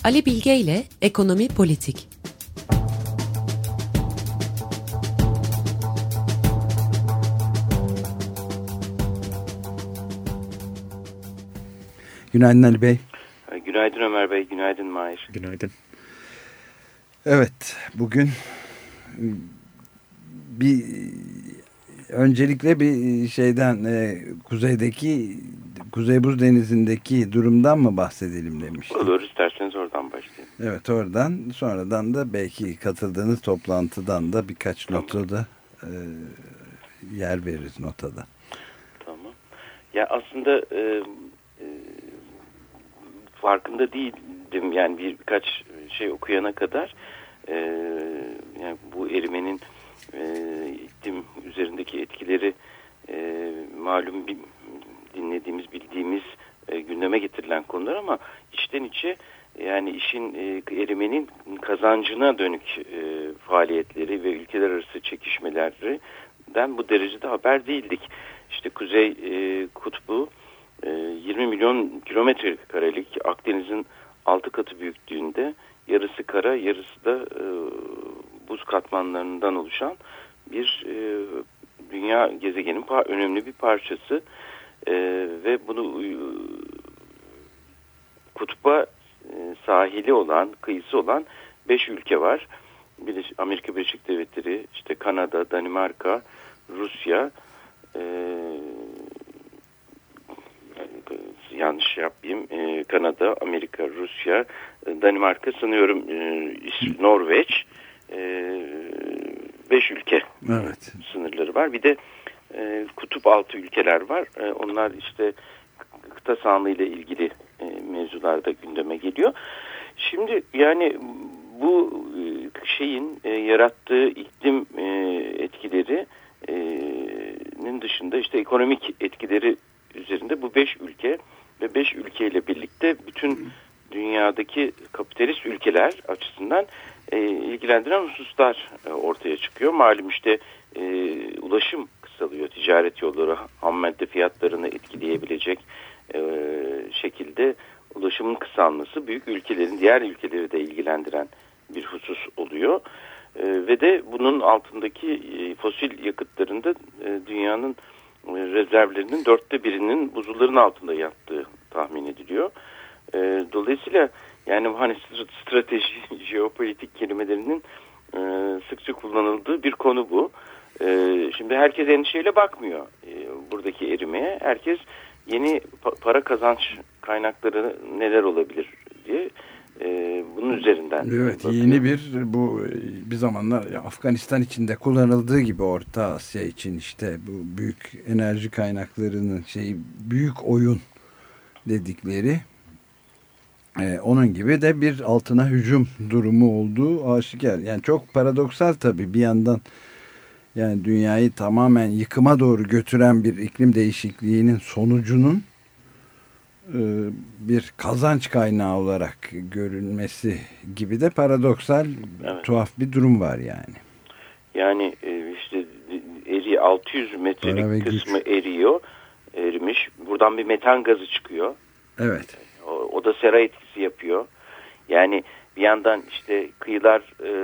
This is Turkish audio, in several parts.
Ali Bilge ile Ekonomi Politik. Günaydın Ali Bey. Günaydın Ömer Bey, günaydın Mahir. Günaydın. Evet, bugün öncelikle bir şeyden Kuzey Buz Denizi'ndeki durumdan mı bahsedelim demiştim. Olur, isterseniz oradan başlayalım. Evet, oradan sonradan da belki katıldığınız toplantıdan da birkaç notu da yer veririz notada. Tamam. Ya aslında farkında değildim yani birkaç şey okuyana kadar yani bu erimenin iklim üzerindeki etkileri malum dinlediğimiz, bildiğimiz gündeme getirilen konular ama içten içe yani işin erimenin kazancına dönük faaliyetleri ve ülkeler arası çekişmelerden bu derecede haber değildik. İşte Kuzey Kutbu 20 milyon kilometre karelik Akdeniz'in 6 katı büyüklüğünde yarısı kara yarısı da buz katmanlarından oluşan bir dünya gezegenin önemli bir parçası ve bunu kutba sahili olan, kıyısı olan 5 ülke var. Amerika Birleşik Devletleri, işte Kanada, Danimarka, Rusya, yanlış yapayım, Kanada, Amerika, Rusya, Danimarka, sanıyorum Norveç, 5 ülke evet. Sınırları var. Bir de kutup altı ülkeler var. Onlar işte kıta sahanlığı ile ilgili mevzularda gündeme geliyor. Şimdi yani bu şeyin yarattığı iklim etkilerinin dışında işte ekonomik etkileri üzerinde bu 5 ülke ve 5 ülkeyle birlikte bütün dünyadaki kapitalist ülkeler açısından ilgilendiren hususlar ortaya çıkıyor. Malum işte ulaşım kısalıyor. Ticaret yolları, ham madde fiyatlarını etkileyebilecek şekilde ulaşımın kısalması büyük ülkelerin diğer ülkeleri de ilgilendiren bir husus oluyor. Ve de bunun altındaki fosil yakıtlarında dünyanın rezervlerinin 1/4'inin buzulların altında yattığı tahmin ediliyor. Dolayısıyla yani hani strateji, jeopolitik kelimelerinin sıkça kullanıldığı bir konu bu. Şimdi herkes endişeyle bakmıyor buradaki erimeye. Herkes yeni para kazanç kaynakları neler olabilir diye bunun üzerinden evet, bakıyor. yeni bir zamanlar Afganistan içinde kullanıldığı gibi Orta Asya için işte bu büyük enerji kaynaklarının büyük oyun dedikleri onun gibi de bir altına hücum durumu olduğu aşikar. Yani çok paradoksal tabii bir yandan yani dünyayı tamamen yıkıma doğru götüren bir iklim değişikliğinin sonucunun bir kazanç kaynağı olarak görünmesi gibi de paradoksal, evet, tuhaf bir durum var yani. Yani işte 600 metrelik kısmı erimiş. Buradan bir metan gazı çıkıyor. Evet. O da sera etkisi yapıyor. Yani bir yandan işte kıyılar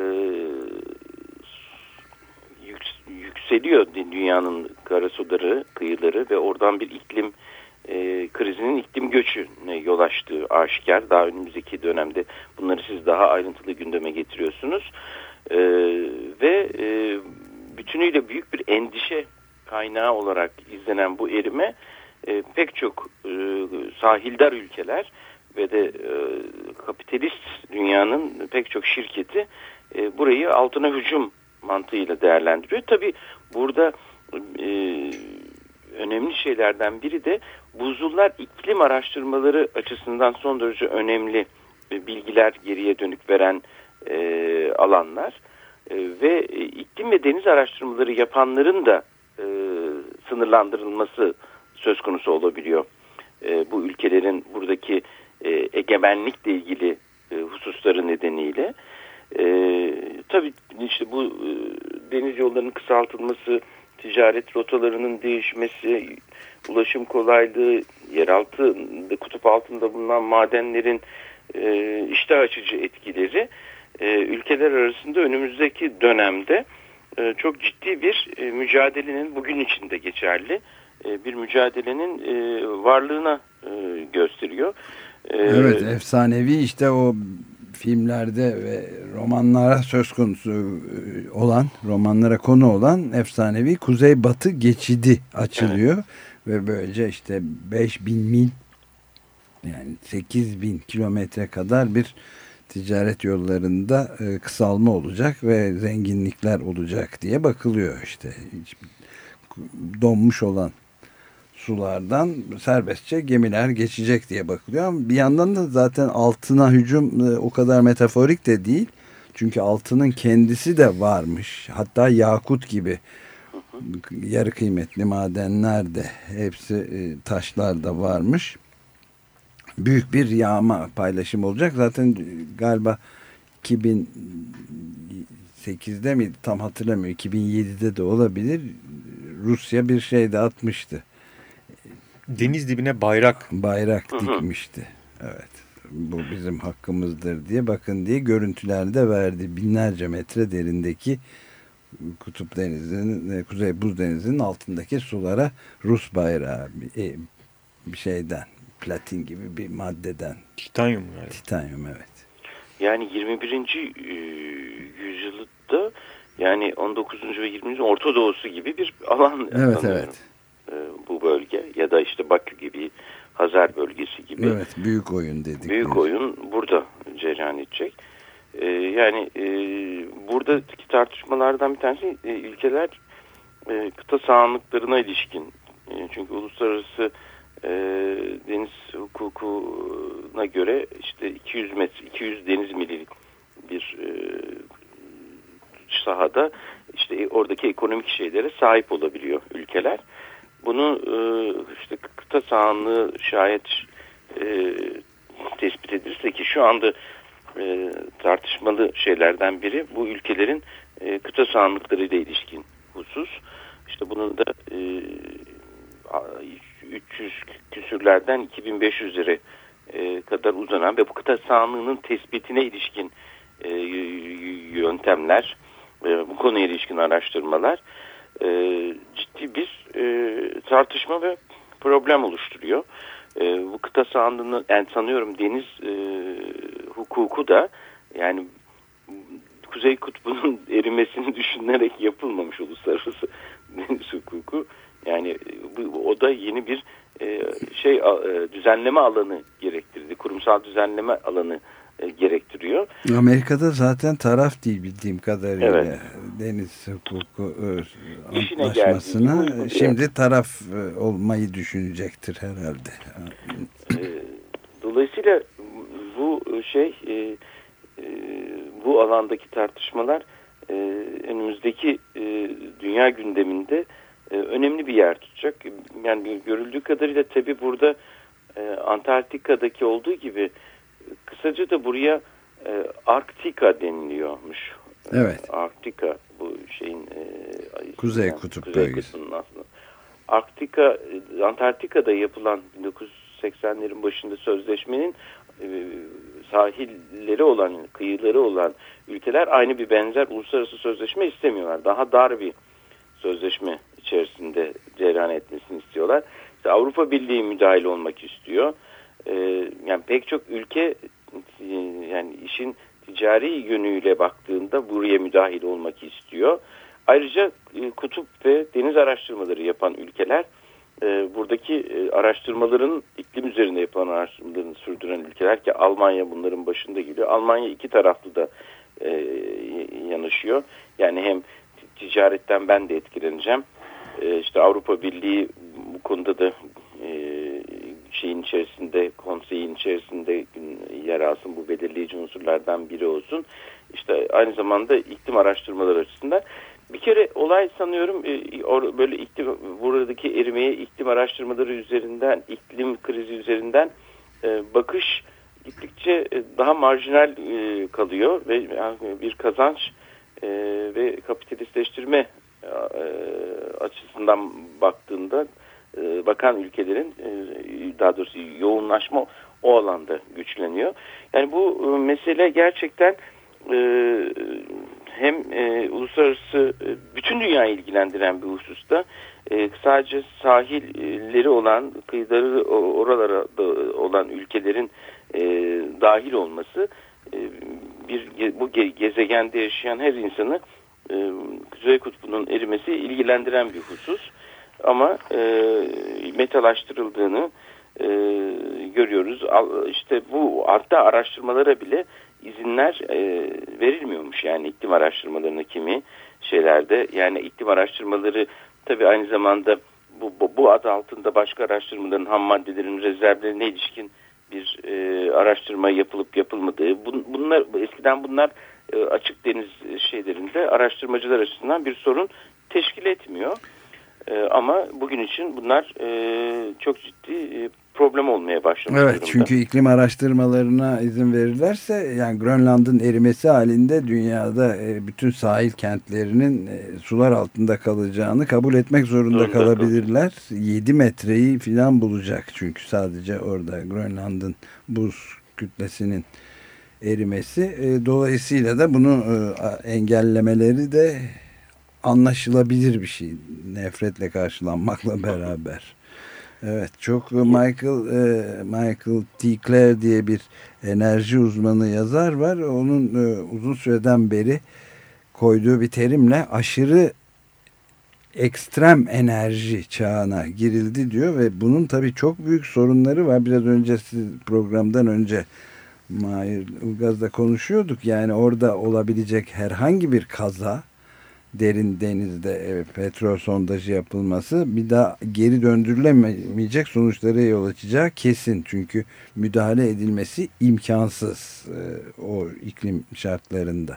yükseliyor, dünyanın karasuları, kıyıları ve oradan bir iklim krizinin iklim göçüne yol açtığı aşikar. Daha önümüzdeki dönemde bunları siz daha ayrıntılı gündeme getiriyorsunuz. Ve bütünüyle büyük bir endişe kaynağı olarak izlenen bu erime pek çok sahildar ülkeler ve de kapitalist dünyanın pek çok şirketi burayı altına hücum mantığıyla değerlendiriyor. Tabii burada önemli şeylerden biri de buzullar iklim araştırmaları açısından son derece önemli bilgiler geriye dönük veren alanlar ve iklim ve deniz araştırmaları yapanların da sınırlandırılması söz konusu olabiliyor. Bu ülkelerin buradaki egemenlikle ilgili hususları nedeniyle. Tabii işte bu deniz yollarının kısaltılması, ticaret rotalarının değişmesi, ulaşım kolaylığı, yeraltı, kutup altında bulunan madenlerin iştah açıcı etkileri ülkeler arasında önümüzdeki dönemde çok ciddi bir mücadelenin, bugün içinde geçerli bir mücadelenin varlığına gösteriyor. Evet, efsanevi işte o filmlerde ve romanlara söz konusu olan, romanlara konu olan efsanevi Kuzey-Batı geçidi açılıyor. Evet. Ve böylece işte 5.000 mil, yani 8.000 kilometre kadar bir ticaret yollarında kısalma olacak ve zenginlikler olacak diye bakılıyor işte. Hiç donmuş olan sulardan serbestçe gemiler geçecek diye bakılıyor. Ama bir yandan da zaten altına hücum o kadar metaforik de değil. Çünkü altının kendisi de varmış. Hatta yakut gibi yarı kıymetli madenler de, hepsi taşlar da varmış. Büyük bir yağma paylaşım olacak. Zaten galiba 2008'de miydi tam hatırlamıyorum. 2007'de de olabilir. Rusya bir şey de atmıştı. Deniz dibine bayrak dikmişti. Evet. Bu bizim hakkımızdır diye, bakın diye görüntülerde verdi. Binlerce metre derindeki Kutup Denizi'nin, Kuzey Buz Denizi'nin altındaki sulara Rus bayrağı bir şeyden, platin gibi bir maddeden. Titanyum yani. Titanyum, evet. Yani 21. yüzyılda, yani 19. ve 20. Orta Doğusu gibi bir alan. Evet, evet. Bu bölge ya da işte Bakü gibi, Hazar bölgesi gibi. Evet, büyük oyun dedik. Büyük oyun burada cereyan edecek. Yani buradaki tartışmalardan bir tanesi ülkeler kıta sahanlıklarına ilişkin. Çünkü uluslararası deniz hukukuna göre işte 200 deniz mili bir sahada işte oradaki ekonomik şeylere sahip olabiliyor ülkeler. Bunu işte kıta sahanlığı şayet tespit edilirse, ki şu anda tartışmalı şeylerden biri bu ülkelerin kıta sahanlıklarıyla ilişkin husus. İşte bunun da 300 küsürlerden 2500'lere kadar uzanan ve bu kıta sahanlığının tespitine ilişkin yöntemler, bu konuya ilişkin araştırmalar ciddi bir tartışma ve problem oluşturuyor. Bu kıta sahanlığını, yani sanıyorum deniz hukuku da yani Kuzey Kutbu'nun erimesini düşünülerek yapılmamış uluslararası deniz hukuku. Yani o da yeni bir düzenleme alanı gerektirdi. Kurumsal düzenleme alanı gerektiriyor. Amerika'da zaten taraf değil bildiğim kadarıyla, evet. Deniz hukuku antlaşmasına şimdi taraf olmayı düşünecektir herhalde. Dolayısıyla bu bu alandaki tartışmalar önümüzdeki dünya gündeminde önemli bir yer tutacak. Yani görüldüğü kadarıyla tabii burada Antarktika'daki olduğu gibi kısaca da buraya Arktika deniliyormuş. Evet. Arktika bu şeyin Kuzey Kutup bölgesi. Aslında. Antarktika'da yapılan 1980'lerin başında sözleşmenin sahilleri olan, kıyıları olan ülkeler aynı bir benzer uluslararası sözleşme istemiyorlar. Daha dar bir sözleşme içerisinde cereyan etmesini istiyorlar. İşte Avrupa Birliği müdahil olmak istiyor. Yani pek çok ülke yani işin ticari yönüyle baktığında buraya müdahil olmak istiyor. Ayrıca kutup ve deniz araştırmaları yapan ülkeler, buradaki araştırmaların iklim üzerinde yapılan araştırmalarını sürdüren ülkeler, ki Almanya bunların başında geliyor. Almanya iki taraflı da yanaşıyor. Yani hem ticaretten ben de etkileneceğim. İşte Avrupa Birliği bu konuda da konseyin içerisinde yer alsın, bu belirleyici unsurlardan biri olsun. İşte aynı zamanda iklim araştırmaları açısından bir kere olay sanıyorum böyle buradaki erimeye iklim araştırmaları üzerinden, iklim krizi üzerinden bakış gittikçe daha marjinal kalıyor ve bir kazanç ve kapitalistleştirme açısından baktığında bakan ülkelerin, daha doğrusu yoğunlaşma o alanda güçleniyor. Yani bu mesele gerçekten hem uluslararası bütün dünyayı ilgilendiren bir hususta, sadece sahilleri olan, kıyıları oralara olan ülkelerin dahil olması bu gezegende yaşayan her insanı Kuzey Kutbu'nun erimesi ilgilendiren bir husus. Ama metalaştırıldığını görüyoruz. İşte bu, hatta araştırmalara bile izinler verilmiyormuş. Yani iklim araştırmalarına kimi şeylerde, yani iklim araştırmaları tabii aynı zamanda bu adı altında başka araştırmaların, ham maddelerin rezervlerine ilişkin bir araştırma yapılıp yapılmadığı, eskiden bunlar açık deniz şeylerinde araştırmacılar açısından bir sorun teşkil etmiyor. Ama bugün için bunlar çok ciddi problem olmaya başlamış evet, durumda. Çünkü iklim araştırmalarına izin verirlerse, yani Grönland'ın erimesi halinde dünyada bütün sahil kentlerinin sular altında kalacağını kabul etmek zorunda kalabilirler. 7 metreyi falan bulacak çünkü sadece orada Grönland'ın buz kütlesinin erimesi. Dolayısıyla da bunu engellemeleri de anlaşılabilir bir şey. Nefretle karşılanmakla beraber. Evet, çok Michael T. Clare diye bir enerji uzmanı yazar var. Onun uzun süreden beri koyduğu bir terimle aşırı ekstrem enerji çağına girildi diyor ve bunun tabii çok büyük sorunları var. Biraz önce programdan önce Mahir Ilgaz'la konuşuyorduk. Yani orada olabilecek herhangi bir kaza, derin denizde petrol sondajı yapılması bir daha geri döndürülemeyecek sonuçlara yol açacağı kesin. Çünkü müdahale edilmesi imkansız o iklim şartlarında.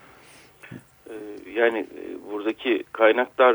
Yani buradaki kaynaklar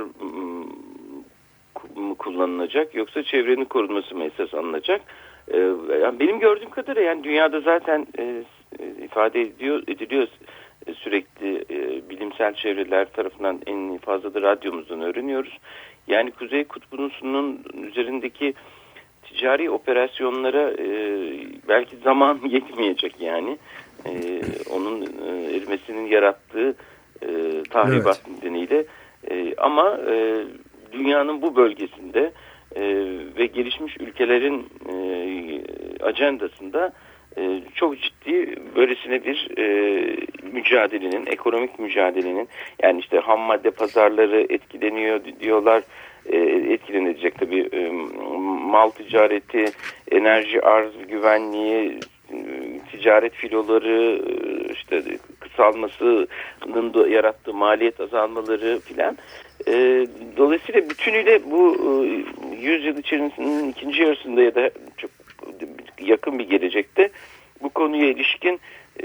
mı kullanılacak, yoksa çevrenin korunması mı esas alınacak? Yani benim gördüğüm kadarıyla yani dünyada zaten ifade ediliyor sürekli, bilimsel çevreler tarafından en fazla da radyomuzdan öğreniyoruz. Yani Kuzey Kutbu'nun üzerindeki ticari operasyonlara belki zaman yetmeyecek yani. Onun erimesinin yarattığı tahribat nedeniyle. Ama dünyanın bu bölgesinde ve gelişmiş ülkelerin ajandasında çok ciddi böylesine bir mücadelenin, ekonomik mücadelenin, yani işte ham madde pazarları etkileniyor diyorlar, etkilenecek tabii, mal ticareti, enerji arz güvenliği, ticaret filoları, işte kısalmasının da yarattığı maliyet azalmaları filan. Dolayısıyla bütünüyle bu yüzyıl içerisinin ikinci yarısında ya da çok yakın bir gelecekte bu konuya ilişkin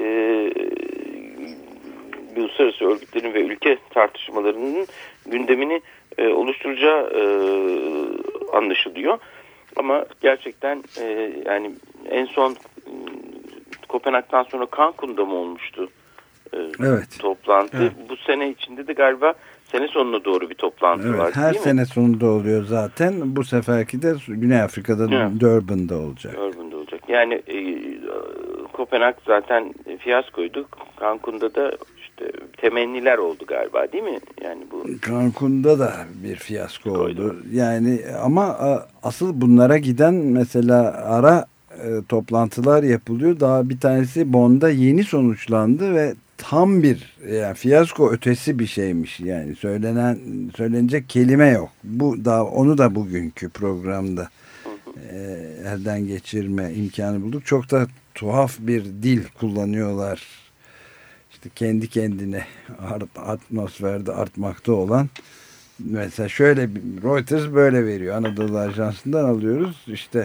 uluslararası örgütlerin ve ülke tartışmalarının gündemini oluşturacağı anlaşılıyor. Ama gerçekten yani en son Kopenhag'dan sonra Cancun'da mı olmuştu toplantı? Evet. Bu sene içinde de galiba sene sonuna doğru bir toplantı var. Her sene sonunda oluyor zaten. Bu seferki de Güney Afrika'da, Durban'da olacak. Durban'da olacak. Yani Kopenhag zaten fiyaskoydu. Cancun'da da işte temenniler oldu galiba, değil mi? Yani bu Cancun'da da bir fiyasko oldu. Yani ama asıl bunlara giden mesela ara toplantılar yapılıyor. Daha bir tanesi Bonn'da yeni sonuçlandı ve tam bir yani fiyasko ötesi bir şeymiş. Yani söylenecek kelime yok. Bu da, onu da bugünkü programda elden geçirme imkanı bulduk. Çok da tuhaf bir dil kullanıyorlar. İşte kendi kendine atmosferde artmakta olan, mesela şöyle, Reuters böyle veriyor. Anadolu Ajansı'ndan alıyoruz. İşte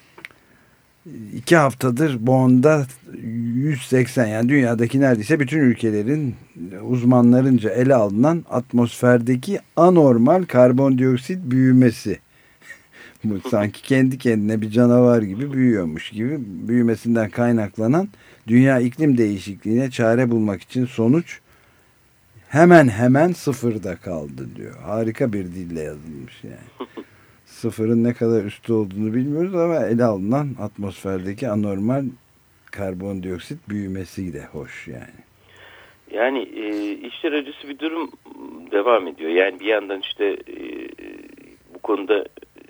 2 haftadır Bonn'da 180, yani dünyadaki neredeyse bütün ülkelerin uzmanlarınca ele alınan atmosferdeki anormal karbondioksit büyümesi. Bu sanki kendi kendine bir canavar gibi büyüyormuş gibi, büyümesinden kaynaklanan dünya iklim değişikliğine çare bulmak için sonuç hemen sıfırda kaldı diyor. Harika bir dille yazılmış yani. sıfırın ne kadar üstü olduğunu bilmiyoruz ama ele alınan atmosferdeki anormal karbondioksit büyümesi de hoş yani. Yani işler acısı bir durum devam ediyor. Yani bir yandan işte bu konuda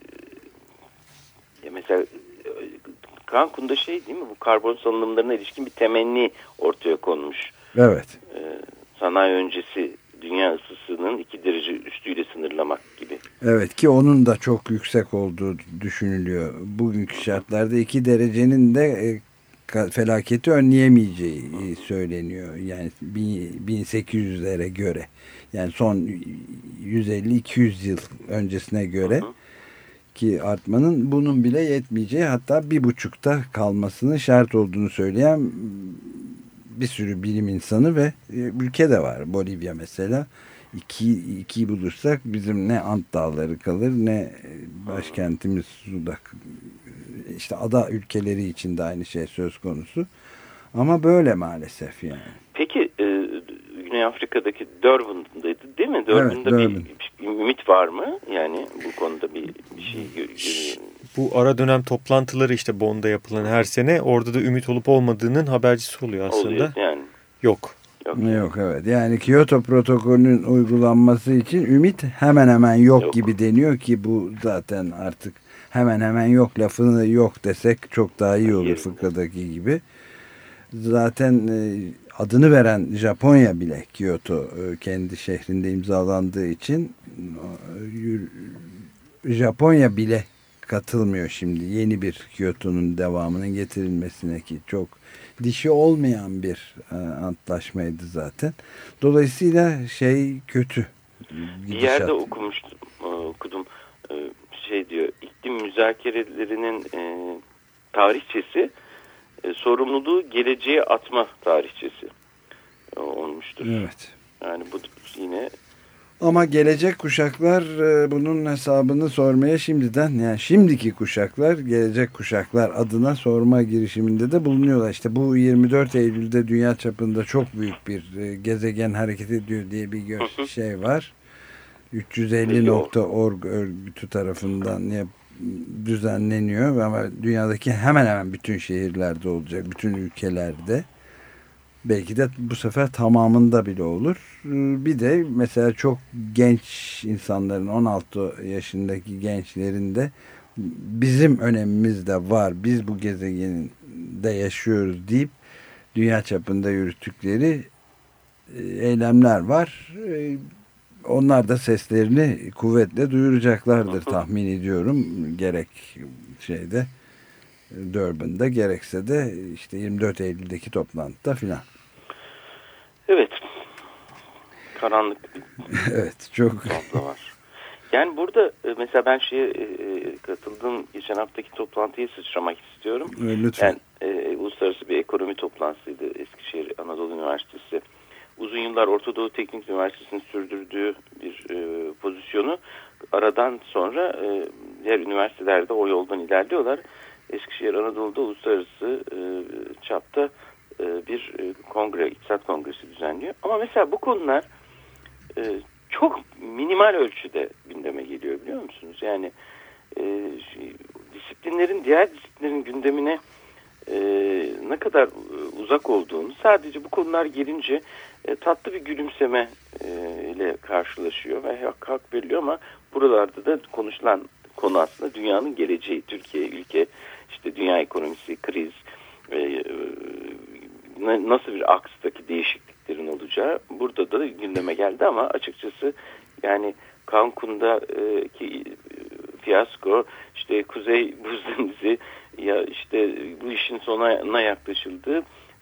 mesela Cancun'da şey değil mi, bu karbon salınımlarına ilişkin bir temenni ortaya konmuş. Evet. Sanayi öncesi dünya ısısının 2 derece üstüyle sınırlamak gibi. Evet ki onun da çok yüksek olduğu düşünülüyor. Bugünkü şartlarda 2 derecenin de felaketi önleyemeyeceği söyleniyor. Yani 1800'lere göre. Yani son 150-200 yıl öncesine göre ki artmanın bunun bile yetmeyeceği, hatta 1,5'ta kalmasının şart olduğunu söyleyen bir sürü bilim insanı ve ülke de var. Bolivya mesela. 2'yi bulursak bizim ne Ant Dağları kalır ne başkentimiz Sudak. İşte ada ülkeleri için de aynı şey söz konusu. Ama böyle maalesef yani. Peki Güney Afrika'daki Durban'daydı değil mi? Durban'da evet, bir ümit var mı? Yani bu konuda bir şey bu ara dönem toplantıları işte Bonn'da yapılan her sene, orada da ümit olup olmadığının habercisi oluyor aslında. Oluyor yani. Yok. Yok evet. Yani Kyoto protokolünün uygulanması için ümit hemen hemen yok gibi deniyor ki bu zaten artık hemen hemen yok lafını yok desek çok daha iyi olur fıkradaki gibi. Zaten adını veren Japonya bile Kyoto kendi şehrinde imzalandığı için Japonya bile katılmıyor şimdi yeni bir Kyoto'nun devamının getirilmesine ki çok dişi olmayan bir antlaşmaydı zaten. Dolayısıyla şey kötü. Bir yerde okudum. Şey diyor, iklim müzakerelerinin tarihçesi sorumluluğu geleceğe atma tarihçesi olmuştur. Evet. Yani bu yine. Ama gelecek kuşaklar bunun hesabını sormaya şimdiden, yani şimdiki kuşaklar gelecek kuşaklar adına sorma girişiminde de bulunuyorlar. İşte bu 24 Eylül'de dünya çapında çok büyük bir gezegen hareket ediyor diye bir şey var. 350.org örgütü tarafından düzenleniyor ama dünyadaki hemen hemen bütün şehirlerde olacak, bütün ülkelerde. Belki de bu sefer tamamında bile olur. Bir de mesela çok genç insanların, 16 yaşındaki gençlerin de bizim önemimiz de var, biz bu gezegeninde yaşıyoruz deyip dünya çapında yürüttükleri eylemler var. Onlar da seslerini kuvvetle duyuracaklardır tahmin ediyorum. Gerek şeyde Durban'da gerekse de işte 24 Eylül'deki toplantıda filan. Evet. Karanlık bir evet, çok tablo var. Yani burada mesela ben katıldım, geçen haftaki toplantıyı sıçramak istiyorum. Lütfen. Yani uluslararası bir ekonomi toplantısıydı Eskişehir Anadolu Üniversitesi. Uzun yıllar Orta Doğu Teknik Üniversitesi'nin sürdürdüğü bir pozisyonu aradan sonra diğer üniversitelerde o yoldan ilerliyorlar. Eskişehir Anadolu'da uluslararası çapta bir kongre, İktisat Kongresi düzenliyor. Ama mesela bu konular çok minimal ölçüde gündeme geliyor, biliyor musunuz? Yani diğer disiplinlerin gündemine ne kadar uzak olduğunu, sadece bu konular gelince tatlı bir gülümseme ile karşılaşıyor ve hak veriliyor, ama buralarda da konuşulan konu aslında dünyanın geleceği, Türkiye, ülke, işte dünya ekonomisi, kriz, nasıl bir akstaki değişikliklerin olacağı burada da gündeme geldi. Ama açıkçası yani Cancun'daki fiyasko, işte Kuzey Buz Denizi, ya işte bu işin sonuna yaklaşıldı.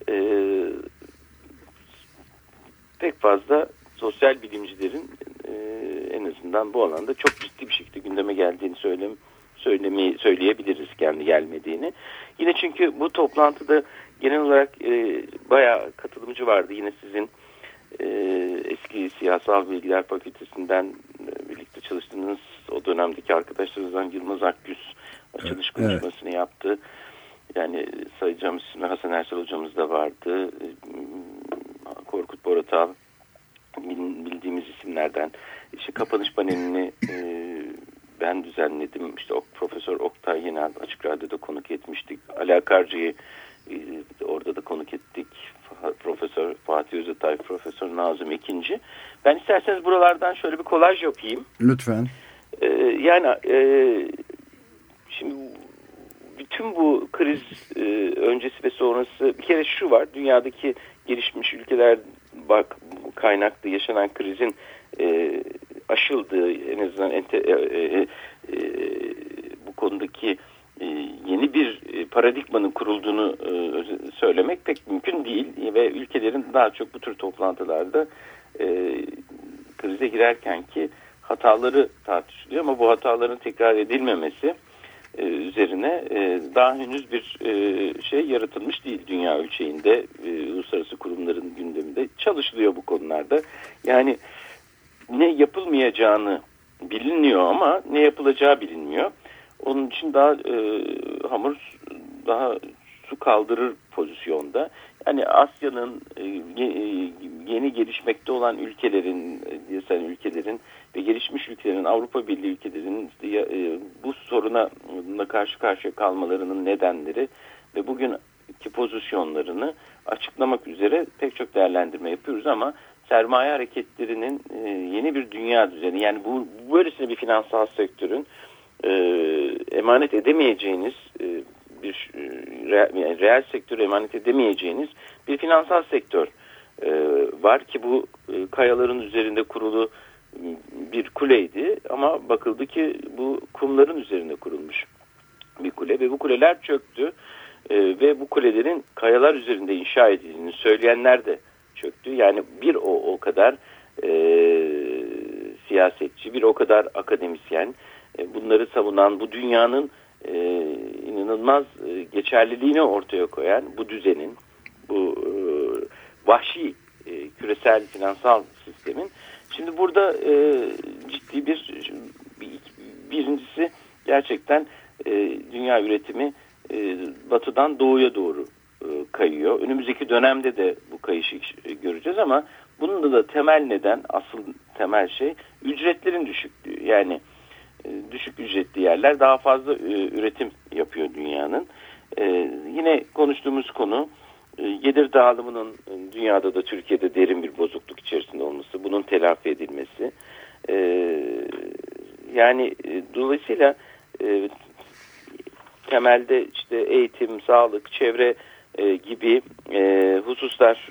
Pek fazla sosyal bilimcilerin en azından bu alanda çok ciddi bir şekilde gündeme geldiğini söyleyebiliriz, kendi gelmediğini. Yine çünkü bu toplantıda genel olarak bayağı katılımcı vardı. Yine sizin eski Siyasal Bilgiler Fakültesinden birlikte çalıştığınız o dönemdeki arkadaşlarınızdan Yılmaz Akgüz açılış konuşmasını yaptı. Yani sayacağımız isimler, Hasan Ersel hocamız da vardı. Korkut Boratal, bildiğimiz isimlerden. İşte kapanış panelini ben düzenledim. İşte Profesör Oktay Yenal Açık Radyo'da konuk etmiştik. Ali Akarcı'yı orada da konuk ettik. Profesör Fatih Özatay, Profesör Nazım Ekinci. Ben isterseniz buralardan şöyle bir kolaj yapayım. Lütfen. Yani şimdi bütün bu kriz öncesi ve sonrası bir kere şu var. Dünyadaki gelişmiş ülkeler kaynaklı yaşanan krizin aşıldığı, en azından bu konudaki yeni bir paradigmanın kurulduğunu söylemek pek mümkün değil ve ülkelerin daha çok bu tür toplantılarda krize girerken ki hataları tartışılıyor ama bu hataların tekrar edilmemesi üzerine daha henüz bir şey yaratılmış değil dünya ölçeğinde, uluslararası kurumların gündeminde çalışılıyor bu konularda. Yani ne yapılmayacağını biliniyor ama ne yapılacağı bilinmiyor. Onun için daha daha su kaldırır pozisyonda. Yani Asya'nın yeni gelişmekte olan ülkelerin ve gelişmiş ülkelerin, Avrupa Birliği ülkelerinin bu soruna karşı karşıya kalmalarının nedenleri ve bugünkü pozisyonlarını açıklamak üzere pek çok değerlendirme yapıyoruz ama sermaye hareketlerinin yeni bir dünya düzeni, yani böylesine bir finansal sektörün emanet edemeyeceğiniz bir reel sektörü emanet edemeyeceğiniz bir finansal sektör var ki bu kayaların üzerinde kurulu bir kuleydi ama bakıldı ki bu kumların üzerinde kurulmuş bir kule ve bu kuleler çöktü ve bu kulelerin kayalar üzerinde inşa edildiğini söyleyenler de çöktü. Yani bir o kadar siyasetçi, bir o kadar akademisyen, bunları savunan, bu dünyanın inanılmaz geçerliliğini ortaya koyan bu düzenin, bu vahşi küresel finansal sistemin. Şimdi burada ciddi birincisi gerçekten dünya üretimi batıdan doğuya doğru kayıyor. Önümüzdeki dönemde de bu kayışı göreceğiz ama bunun da temel neden, asıl temel şey ücretlerin düşüklüğü. Yani düşük ücretli yerler daha fazla üretim yapıyor dünyanın. Yine konuştuğumuz konu gelir dağılımının dünyada da Türkiye'de derin bir bozukluk içerisinde olması, bunun telafi edilmesi. Yani dolayısıyla temelde işte eğitim, sağlık, çevre gibi hususlar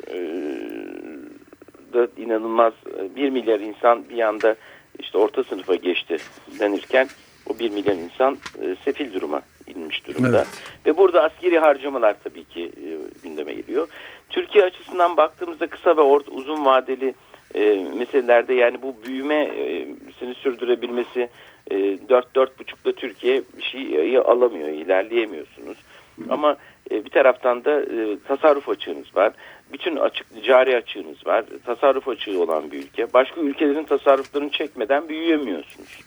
da inanılmaz 1 milyar insan bir anda işte orta sınıfa geçti denirken o 1 milyon insan sefil duruma inmiş durumda. Evet. Ve burada askeri harcamalar tabii ki gündeme geliyor. Türkiye açısından baktığımızda kısa ve uzun vadeli meselelerde yani bu büyümesini sürdürebilmesi 4-4,5'da Türkiye bir şey alamıyor, ilerleyemiyorsunuz. Ama bir taraftan da tasarruf açığınız var. Bütün cari açığınız var. Tasarruf açığı olan bir ülke. Başka ülkelerin tasarruflarını çekmeden büyüyemiyorsunuz.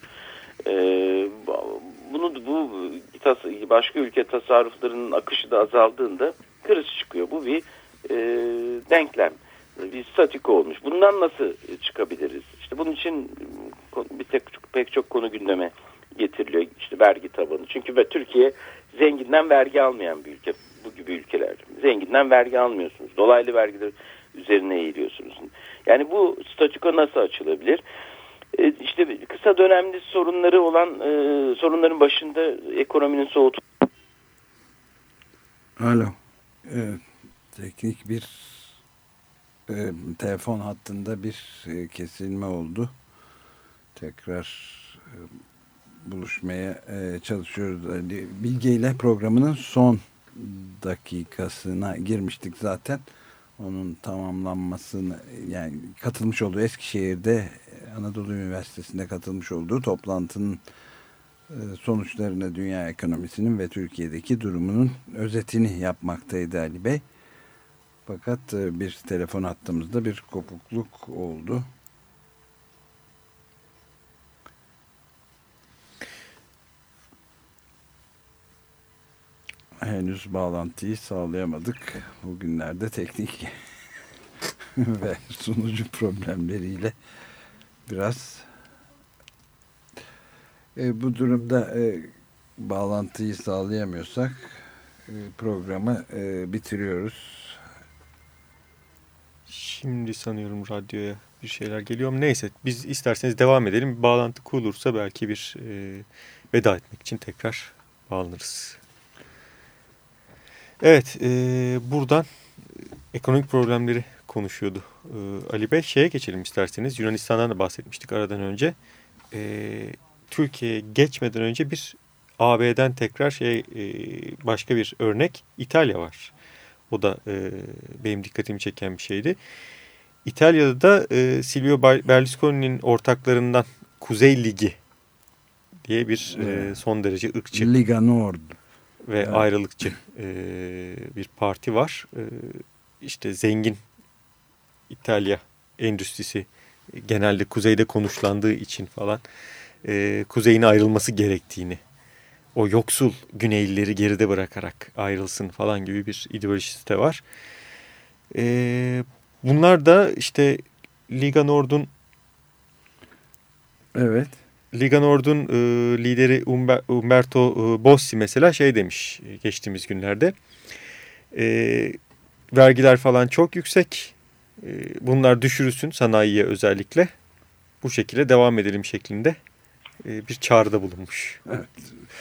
Bu başka ülke tasarruflarının akışı da azaldığında kriz çıkıyor. Bu bir denklem. Bir statiko olmuş. Bundan nasıl çıkabiliriz? İşte bunun için pek çok konu gündeme getiriliyor. İşte vergi tabanı. Çünkü Türkiye zenginden vergi almayan bir ülke. Bu gibi ülkeler. Zenginden vergi almıyorsunuz. Dolaylı vergiler üzerine eğiliyorsunuz. Yani bu statiko nasıl açılabilir? İşte kısa dönemli sorunları olan sorunların başında ekonominin soğutulması. Alo. Teknik bir telefon hattında bir kesilme oldu. Tekrar buluşmaya çalışıyoruz. Bilge ile programının son dakikasına girmiştik zaten. Onun tamamlanmasını, yani katılmış olduğu Eskişehir'de Anadolu Üniversitesi'nde katılmış olduğu toplantının sonuçlarını, dünya ekonomisinin ve Türkiye'deki durumunun özetini yapmaktaydı Ali Bey. Fakat bir telefon hattımızda bir kopukluk oldu. Henüz bağlantıyı sağlayamadık. Bugünlerde teknik ve sunucu problemleriyle biraz Bu durumda bağlantıyı sağlayamıyorsak programı bitiriyoruz. Şimdi sanıyorum radyoya bir şeyler geliyor ama neyse biz isterseniz devam edelim. Bağlantı kurulursa belki bir veda etmek için tekrar bağlanırız. Evet, buradan ekonomik problemleri konuşuyordu Ali Bey. Şeye geçelim isterseniz. Yunanistan'dan da bahsetmiştik aradan önce. Türkiye'ye geçmeden önce bir AB'den tekrar başka bir örnek İtalya var. O da benim dikkatimi çeken bir şeydi. İtalya'da da Silvio Berlusconi'nin ortaklarından Kuzey Ligi diye bir son derece ırkçı Liga Nord ve ayrılıkçı bir parti var. İşte zengin İtalya endüstrisi genelde kuzeyde konuşlandığı için falan kuzeyin ayrılması gerektiğini, o yoksul Güneylileri geride bırakarak ayrılsın falan gibi bir ideolojisi de var. Bunlar da işte Liga Nord'un lideri Umberto Bossi mesela şey demiş geçtiğimiz günlerde. Vergiler falan çok yüksek. Bunlar düşürülsün sanayiye özellikle. Bu şekilde devam edelim şeklinde bir çağrıda bulunmuş. Evet.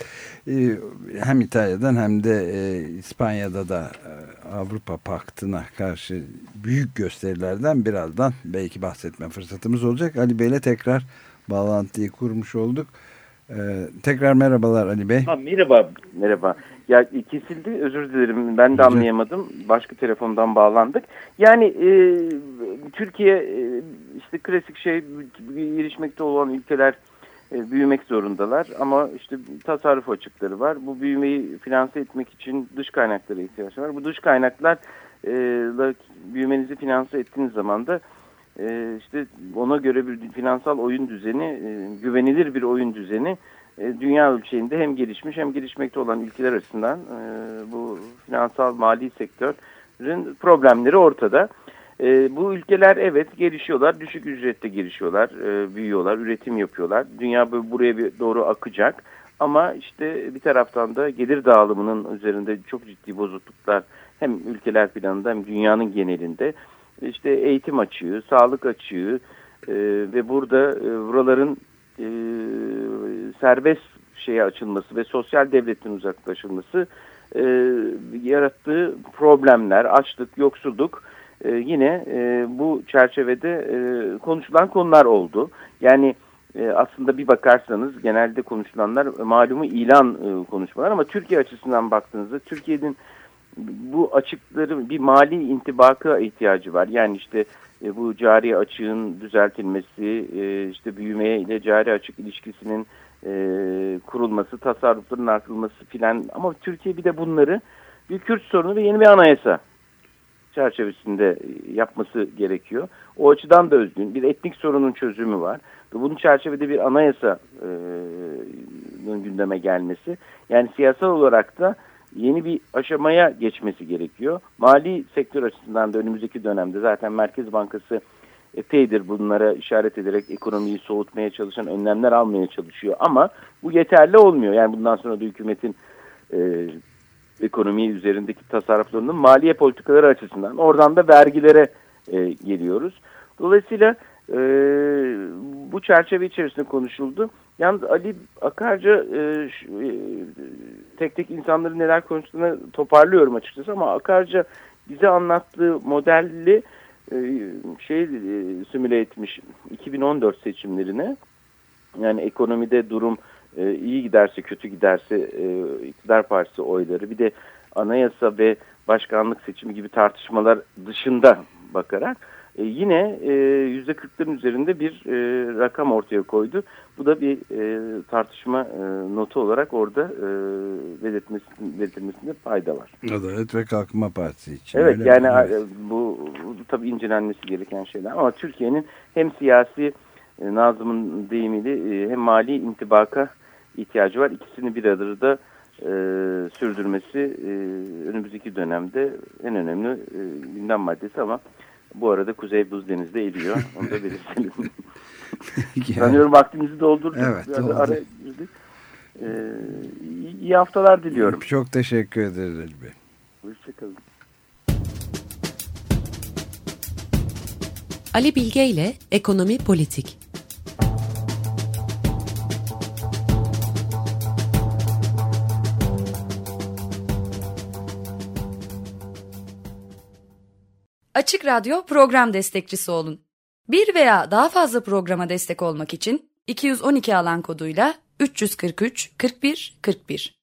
Hem İtalya'dan hem de İspanya'da da Avrupa Paktı'na karşı büyük gösterilerden birazdan belki bahsetme fırsatımız olacak. Ali Bey'le tekrar bağlantıyı kurmuş olduk. Tekrar merhabalar Ali Bey. Merhaba. Ya kesildi, özür dilerim. Ben de anlayamadım. Başka telefondan bağlandık. Yani Türkiye işte klasik gelişmekte olan ülkeler büyümek zorundalar ama işte tasarruf açıkları var. Bu büyümeyi finanse etmek için dış kaynaklara ihtiyaç var. Bu dış kaynaklarla büyümenizi finanse ettiğiniz zaman da işte ona göre bir finansal oyun düzeni, güvenilir bir oyun düzeni dünya ölçeğinde hem gelişmiş hem gelişmekte olan ülkeler açısından bu finansal mali sektörün problemleri ortada. Bu ülkeler evet gelişiyorlar, düşük ücrette gelişiyorlar, büyüyorlar, üretim yapıyorlar. Dünya buraya doğru akacak ama işte bir taraftan da gelir dağılımının üzerinde çok ciddi bozukluklar hem ülkeler planında hem dünyanın genelinde. İşte eğitim açığı, sağlık açığı ve burada buraların serbest açılması ve sosyal devletin uzaklaşılması yarattığı problemler, açlık, yoksulluk yine bu çerçevede konuşulan konular oldu. Yani aslında bir bakarsanız genelde konuşulanlar malumu ilan konuşmalar ama Türkiye açısından baktığınızda Türkiye'nin bu açıkları bir mali intibaka ihtiyacı var. Yani işte bu cari açığın düzeltilmesi, işte büyüme ile cari açık ilişkisinin kurulması, tasarrufların artırılması filan. Ama Türkiye bir de bunları bir Kürt sorunu ve yeni bir anayasa çerçevesinde yapması gerekiyor. O açıdan da özgün. Bir etnik sorunun çözümü var. Bunun çerçevede bir anayasa gündeme gelmesi. Yani siyasal olarak da yeni bir aşamaya geçmesi gerekiyor. Mali sektör açısından da önümüzdeki dönemde zaten Merkez Bankası epeydir bunlara işaret ederek ekonomiyi soğutmaya çalışan önlemler almaya çalışıyor. Ama bu yeterli olmuyor. Yani bundan sonra da hükümetin ekonomi üzerindeki tasarruflarının maliye politikaları açısından oradan da vergilere geliyoruz. Dolayısıyla bu çerçeve içerisinde konuşuldu. Yalnız Ali Akarca tek tek insanların neler konuştuğunu toparlıyorum açıkçası ama Akarca bize anlattığı modelli simüle etmiş 2014 seçimlerine. Yani ekonomide durum iyi giderse kötü giderse iktidar partisi oyları bir de anayasa ve başkanlık seçimi gibi tartışmalar dışında bakarak yine %40'ların üzerinde bir rakam ortaya koydu. Bu da bir tartışma notu olarak orada belirtilmesinde fayda var. Adalet ve Kalkınma Partisi için. Evet yani bu tabii incelenmesi gereken şeyler ama Türkiye'nin hem siyasi Nazım'ın deyimiyle hem mali intibaka ihtiyacı var. İkisini bir arada sürdürmesi önümüzdeki dönemde en önemli gündem maddesi ama bu arada Kuzey Buz Deniz'de eriyor. Onu da belirtelim. Sanıyorum vaktimizi doldurduk. Evet. İyi haftalar diliyorum. Çok teşekkür ederiz Ali Bey. Hoşçakalın. Ali Bilge ile Ekonomi Politik. Açık Radyo program destekçisi olun. Bir veya daha fazla programa destek olmak için 212 alan koduyla 343 41 41